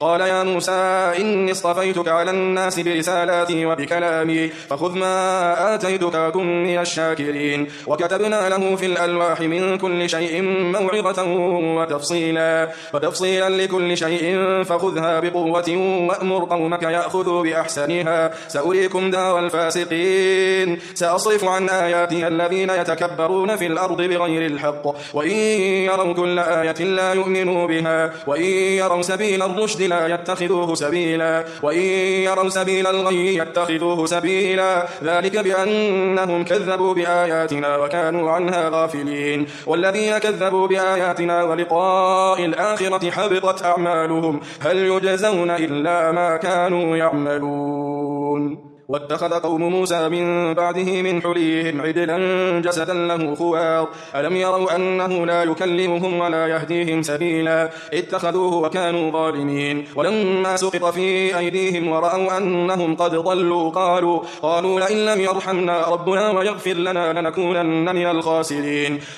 قال يا موسى إني اصطفيتك على الناس برسالاتي وبكلامي فخذ ما آتيتك وكن من الشاكرين. وكتبنا له في الألواح من كل شيء موعظة وتفصيلا لكل شيء فخذها بقوة وأمر قومك يأخذوا بأحسنها سأريكم دار الفاسقين. سأصرف عن آياتي الذين يتكبرون في الأرض بغير الحق وإن يروا كل آية لا يؤمنوا بها وإن يروا سبيل الرشد لا يتخذوه سبيلا وإن يروا سبيل الغي يتخذوه سبيلا ذلك بأنهم كذبوا بآياتنا وكانوا عنها غافلين. والذين كذبوا بآياتنا ولقاء الآخرة حبطت أعمالهم هل يجزون إلا ما كانوا يعملون. واتخذ قوم موسى من بعده من حليهم عجلا جسدا له خوار ألم يروا أنه لا يكلمهم ولا يهديهم سبيلا اتخذوه وكانوا ظالمين. ولما سقط في أيديهم ورأوا أنهم قد ضلوا قالوا لئن لم يرحمنا ربنا ويغفر لنا لنكونن من الخاسرين.